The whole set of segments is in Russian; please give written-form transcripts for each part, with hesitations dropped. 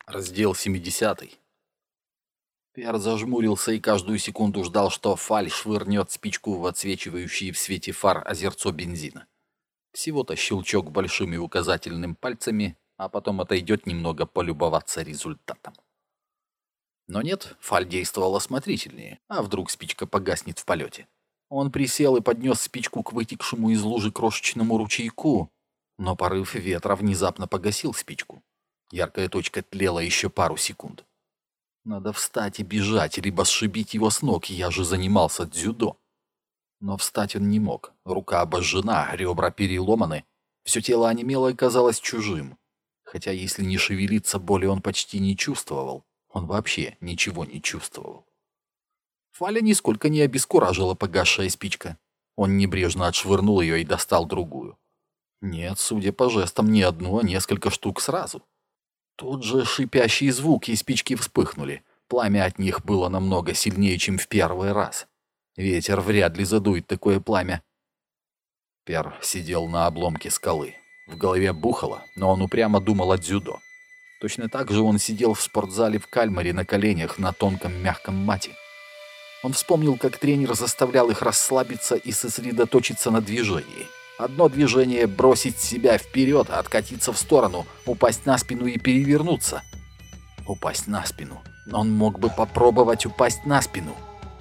Раздел 70. Пер зажмурился и каждую секунду ждал, что Фаль швырнет спичку в отсвечивающие в свете фар озерцо бензина. Всего-то щелчок большими указательным пальцами, а потом отойдет немного полюбоваться результатом. Но нет, Фаль действовал осмотрительнее, а вдруг спичка погаснет в полете. Он присел и поднес спичку к вытекшему из лужи крошечному ручейку, но порыв ветра внезапно погасил спичку. Яркая точка тлела еще пару секунд. Надо встать и бежать, либо сшибить его с ног, я же занимался дзюдо. Но встать он не мог, рука обожжена, ребра переломаны, все тело онемело и казалось чужим. Хотя если не шевелиться, боли он почти не чувствовал, он вообще ничего не чувствовал. Фаля нисколько не обескуражила погасшая спичка. Он небрежно отшвырнул ее и достал другую. Нет, судя по жестам, не одну, а несколько штук сразу. Тут же шипящий звук, и спички вспыхнули. Пламя от них было намного сильнее, чем в первый раз. Ветер вряд ли задует такое пламя. Пер сидел на обломке скалы. В голове бухало, но он упрямо думал о дзюдо. Точно так же он сидел в спортзале в Кальмаре на коленях на тонком мягком мате. Он вспомнил, как тренер заставлял их расслабиться и сосредоточиться на движении. Одно движение — бросить себя вперед, откатиться в сторону, упасть на спину и перевернуться. Упасть на спину. Он мог бы попробовать упасть на спину.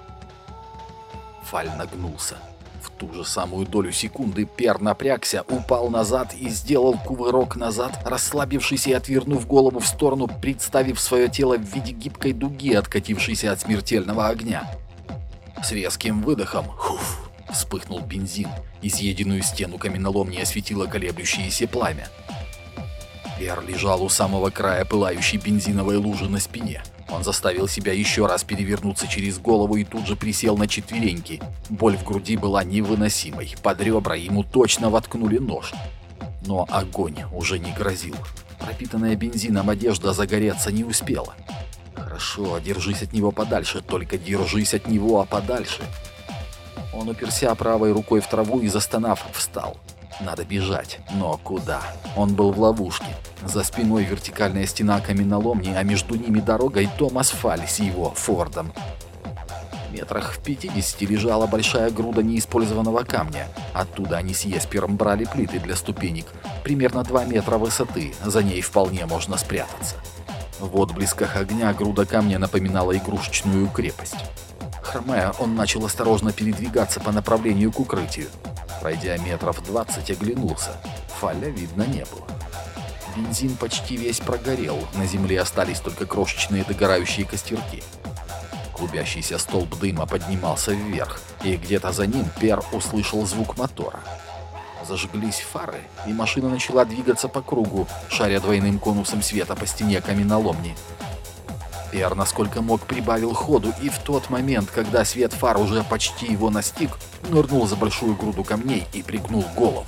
Фаль нагнулся. В ту же самую долю секунды Пер напрягся, упал назад и сделал кувырок назад, расслабившись и отвернув голову в сторону, представив свое тело в виде гибкой дуги, откатившейся от смертельного огня. С резким выдохом вспыхнул бензин, изъеденную стену каменоломни осветило колеблющееся пламя. Пер лежал у самого края пылающей бензиновой лужи на спине. Он заставил себя еще раз перевернуться через голову и тут же присел на четвереньки. Боль в груди была невыносимой, под ребра ему точно воткнули нож. Но огонь уже не грозил. Пропитанная бензином одежда загореться не успела. Хорошо, держись от него подальше, только держись от него подальше. Он уперся правой рукой в траву и, застонав, встал. Надо бежать. Но куда? Он был в ловушке. За спиной вертикальная стена каменоломни, а между ними дорога и Томас Фаль с его Фордом. Метрах в 50 лежала большая груда неиспользованного камня. Оттуда они с Еспером брали плиты для ступенек. Примерно 2 метра высоты. За ней вполне можно спрятаться. В отблесках огня груда камня напоминала игрушечную крепость. Хромая, он начал осторожно передвигаться по направлению к укрытию. Пройдя метров 20, оглянулся. Фаля видно не было. Бензин почти весь прогорел, на земле остались только крошечные догорающие костерки. Клубящийся столб дыма поднимался вверх, и где-то за ним Пер услышал звук мотора. Зажглись фары, и машина начала двигаться по кругу, шаря двойным конусом света по стене каменоломни. Пер, насколько мог, прибавил ходу, и в тот момент, когда свет фар уже почти его настиг, нырнул за большую груду камней и пригнул голову.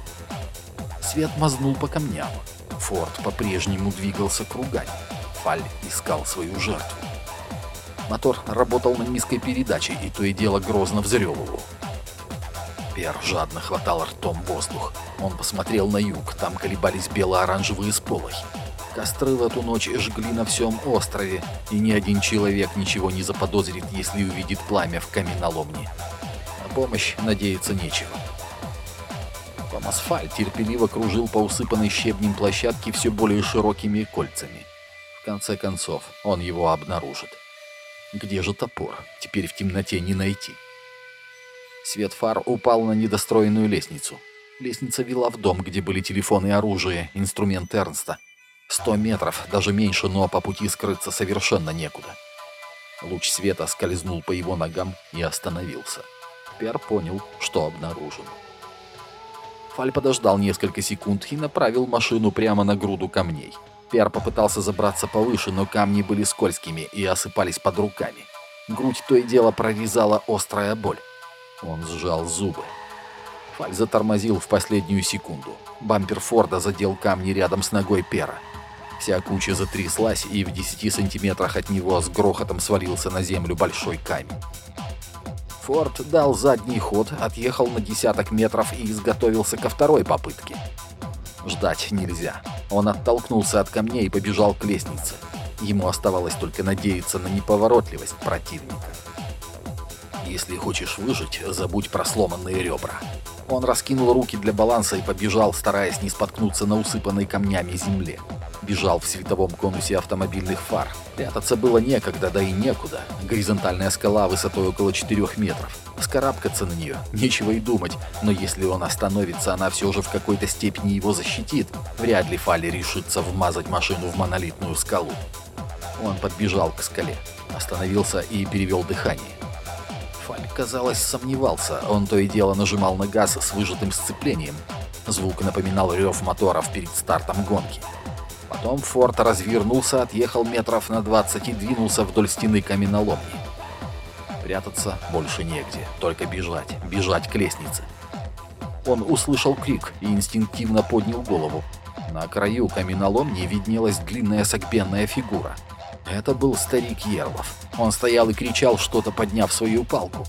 Свет мазнул по камням. Форд по-прежнему двигался кругами. Фаль искал свою жертву. Мотор работал на низкой передаче, и то и дело грозно взрёвывал. Пер жадно хватал ртом воздух. Он посмотрел на юг, там колебались бело-оранжевые сполохи. Костры в эту ночь жгли на всем острове, и ни один человек ничего не заподозрит, если увидит пламя в каменоломне. На помощь надеяться нечего. Томас Фаль терпеливо кружил по усыпанной щебнем площадке все более широкими кольцами. В конце концов, он его обнаружит. Где же топор? Теперь в темноте не найти. Свет фар упал на недостроенную лестницу. Лестница вела в дом, где были телефон и оружие, инструмент Эрнста. 100 метров, даже меньше, но по пути скрыться совершенно некуда. Луч света скользнул по его ногам и остановился. Пер понял, что обнаружен. Фаль подождал несколько секунд и направил машину прямо на груду камней. Пер попытался забраться повыше, но камни были скользкими и осыпались под руками. Грудь то и дело прорезала острая боль. Он сжал зубы. Фаль затормозил в последнюю секунду. Бампер Форда задел камни рядом с ногой Пера. Вся куча затряслась, и в 10 сантиметрах от него с грохотом свалился на землю большой камень. Форд дал задний ход, отъехал на десяток метров и изготовился ко второй попытке. Ждать нельзя. Он оттолкнулся от камней и побежал к лестнице. Ему оставалось только надеяться на неповоротливость противника. Если хочешь выжить, забудь про сломанные ребра. Он раскинул руки для баланса и побежал, стараясь не споткнуться на усыпанной камнями земле. Бежал в световом конусе автомобильных фар. Прятаться было некогда, да и некуда. Горизонтальная скала высотой около 4 метров. Вскарабкаться на нее нечего и думать, но если он остановится, она все же в какой-то степени его защитит. Вряд ли Фалли решится вмазать машину в монолитную скалу. Он подбежал к скале, остановился и перевел дыхание. Фаль, казалось, сомневался. Он то и дело нажимал на газ с выжатым сцеплением. Звук напоминал рев моторов перед стартом гонки. Потом Форд развернулся, отъехал метров на 20 и двинулся вдоль стены каменоломни. Прятаться больше негде, только бежать, бежать к лестнице. Он услышал крик и инстинктивно поднял голову. На краю каменоломни виднелась длинная согбенная фигура. Это был старик Ерлов. Он стоял и кричал, что-то подняв свою палку.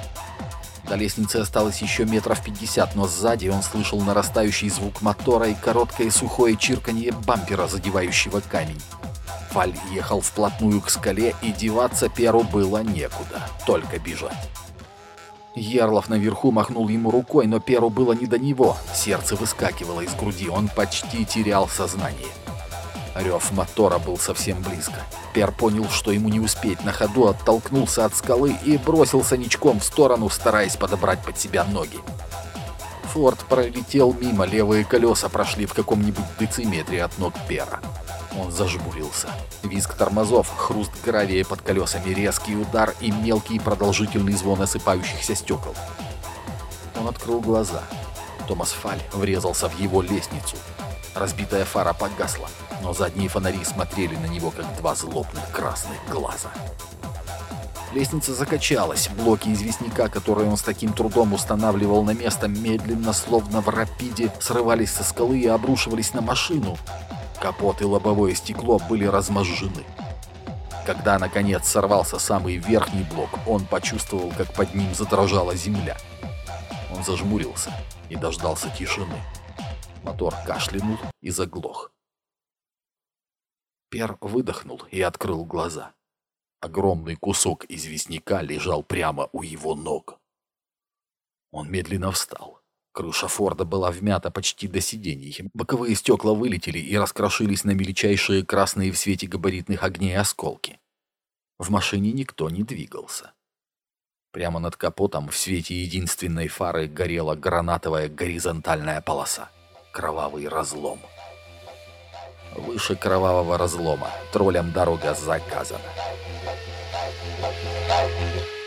До лестницы осталось еще метров 50, но сзади он слышал нарастающий звук мотора и короткое сухое чирканье бампера, задевающего камень. Фаль ехал вплотную к скале, и деваться Перу было некуда, только бежать. Ерлов наверху махнул ему рукой, но Перу было не до него. Сердце выскакивало из груди, он почти терял сознание. Рев мотора был совсем близко. Пер понял, что ему не успеть на ходу, оттолкнулся от скалы и бросился ничком в сторону, стараясь подобрать под себя ноги. Форд пролетел мимо, левые колеса прошли в каком-нибудь дециметре от ног Пера. Он зажмурился. Визг тормозов, хруст гравия под колесами, резкий удар и мелкий продолжительный звон осыпающихся стекол. Он открыл глаза. Томас Фаль врезался в его лестницу. Разбитая фара погасла, но задние фонари смотрели на него, как два злобных красных глаза. Лестница закачалась, блоки известняка, которые он с таким трудом устанавливал на место, медленно, словно в рапиде, срывались со скалы и обрушивались на машину. Капот и лобовое стекло были размозжены. Когда, наконец, сорвался самый верхний блок, он почувствовал, как под ним задрожала земля. Он зажмурился и дождался тишины. Мотор кашлянул и заглох. Пер выдохнул и открыл глаза. Огромный кусок известняка лежал прямо у его ног. Он медленно встал. Крыша Форда была вмята почти до сидений. Боковые стекла вылетели и раскрошились на мельчайшие красные в свете габаритных огней осколки. В машине никто не двигался. Прямо над капотом в свете единственной фары горела гранатовая горизонтальная полоса. Кровавый разлом. Выше кровавого разлома троллям дорога заказана.